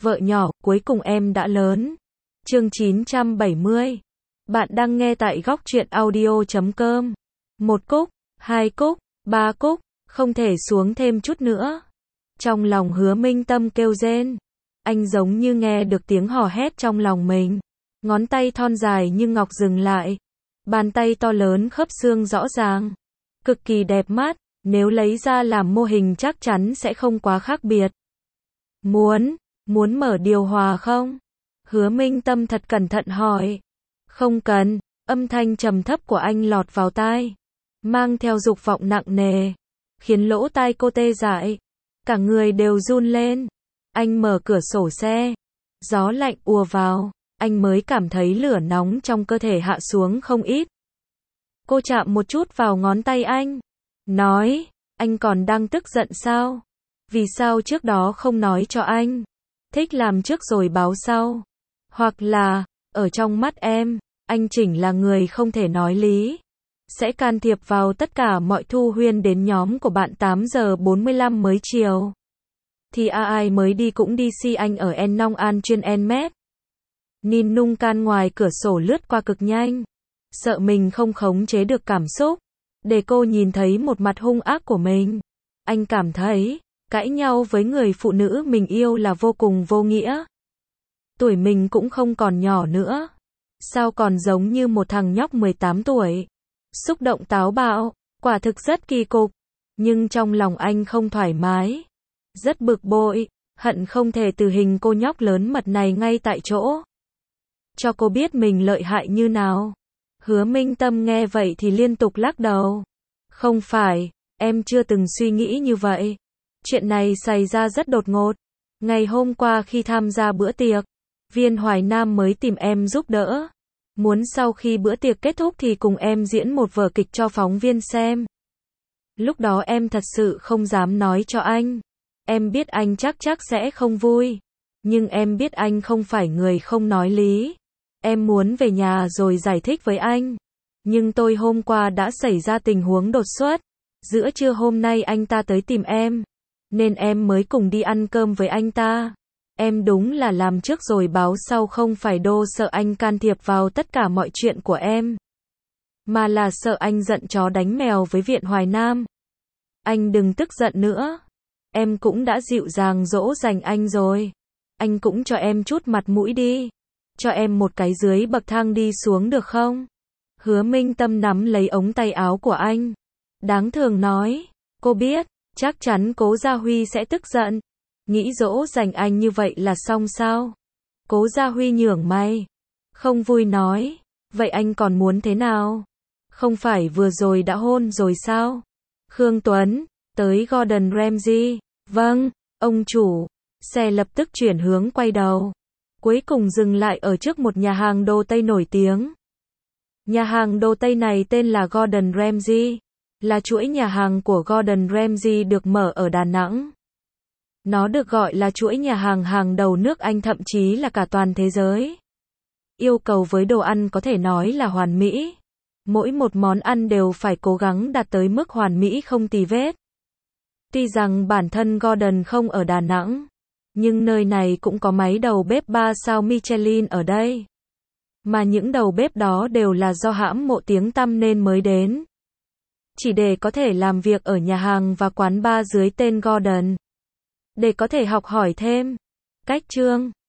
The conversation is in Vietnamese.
vợ nhỏ, cuối cùng em đã lớn. Chương 970. Bạn đang nghe tại góc truyện audio.com. 1 cúc, 2 cúc, 3 cúc, không thể xuống thêm chút nữa. Trong lòng Hứa Minh Tâm kêu rên. Anh giống như nghe được tiếng hò hét trong lòng mình. Ngón tay thon dài như ngọc dừng lại. Bàn tay to lớn khớp xương rõ ràng. Cực kỳ đẹp mắt, nếu lấy ra làm mô hình chắc chắn sẽ không quá khác biệt. Muốn mở điều hòa không? Hứa Minh Tâm thật cẩn thận hỏi. Không cần, âm thanh trầm thấp của anh lọt vào tai. Mang theo dục vọng nặng nề. Khiến lỗ tai cô tê dại. Cả người đều run lên. Anh mở cửa sổ xe. Gió lạnh ùa vào. Anh mới cảm thấy lửa nóng trong cơ thể hạ xuống không ít. Cô chạm một chút vào ngón tay anh. Nói, anh còn đang tức giận sao? Vì sao trước đó không nói cho anh? Thích làm trước rồi báo sau. Hoặc là, ở trong mắt em, anh chỉnh là người không thể nói lý. Sẽ can thiệp vào tất cả mọi Thu Huyên đến nhóm của bạn 8 giờ 45 mới chiều. Thì ai mới đi cũng đi si anh ở En Nong An chuyên En Met. Nin Nung Can ngoài cửa sổ lướt qua cực nhanh. Sợ mình không khống chế được cảm xúc. Để cô nhìn thấy một mặt hung ác của mình. Anh cảm thấy, cãi nhau với người phụ nữ mình yêu là vô cùng vô nghĩa. Tuổi mình cũng không còn nhỏ nữa. Sao còn giống như một thằng nhóc 18 tuổi. Xúc động táo bạo, quả thực rất kỳ cục. Nhưng trong lòng anh không thoải mái. Rất bực bội, hận không thể tử hình cô nhóc lớn mật này ngay tại chỗ. Cho cô biết mình lợi hại như nào. Hứa Minh Tâm nghe vậy thì liên tục lắc đầu. Không phải, em chưa từng suy nghĩ như vậy. Chuyện này xảy ra rất đột ngột. Ngày hôm qua khi tham gia bữa tiệc, Viên Hoài Nam mới tìm em giúp đỡ. Muốn sau khi bữa tiệc kết thúc thì cùng em diễn một vở kịch cho phóng viên xem. Lúc đó em thật sự không dám nói cho anh. Em biết anh chắc sẽ không vui. Nhưng em biết anh không phải người không nói lý. Em muốn về nhà rồi giải thích với anh. Nhưng tôi hôm qua đã xảy ra tình huống đột xuất. Giữa trưa hôm nay anh ta tới tìm em. Nên em mới cùng đi ăn cơm với anh ta. Em đúng là làm trước rồi báo sau, không phải đô sợ anh can thiệp vào tất cả mọi chuyện của em. Mà là sợ anh giận chó đánh mèo với Viện Hoài Nam. Anh đừng tức giận nữa. Em cũng đã dịu dàng dỗ dành anh rồi. Anh cũng cho em chút mặt mũi đi. Cho em một cái dưới bậc thang đi xuống được không? Hứa Minh Tâm nắm lấy ống tay áo của anh. Đáng thương nói. Cô biết, chắc chắn Cố Gia Huy sẽ tức giận. Nghĩ dỗ dành anh như vậy là xong sao? Cố Gia Huy nhướng mày. Không vui nói. Vậy anh còn muốn thế nào? Không phải vừa rồi đã hôn rồi sao? Khương Tuấn, tới Gordon Ramsay. Vâng, ông chủ. Xe lập tức chuyển hướng quay đầu. Cuối cùng dừng lại ở trước một nhà hàng đồ Tây nổi tiếng. Nhà hàng đồ Tây này tên là Gordon Ramsay. Là chuỗi nhà hàng của Gordon Ramsay được mở ở Đà Nẵng. Nó được gọi là chuỗi nhà hàng hàng đầu nước Anh, thậm chí là cả toàn thế giới. Yêu cầu với đồ ăn có thể nói là hoàn mỹ. Mỗi một món ăn đều phải cố gắng đạt tới mức hoàn mỹ không tì vết. Tuy rằng bản thân Gordon không ở Đà Nẵng, nhưng nơi này cũng có máy đầu bếp 3 sao Michelin ở đây. Mà những đầu bếp đó đều là do hãm mộ tiếng tăm nên mới đến. Chỉ để có thể làm việc ở nhà hàng và quán bar dưới tên Gordon. Để có thể học hỏi thêm cách trương,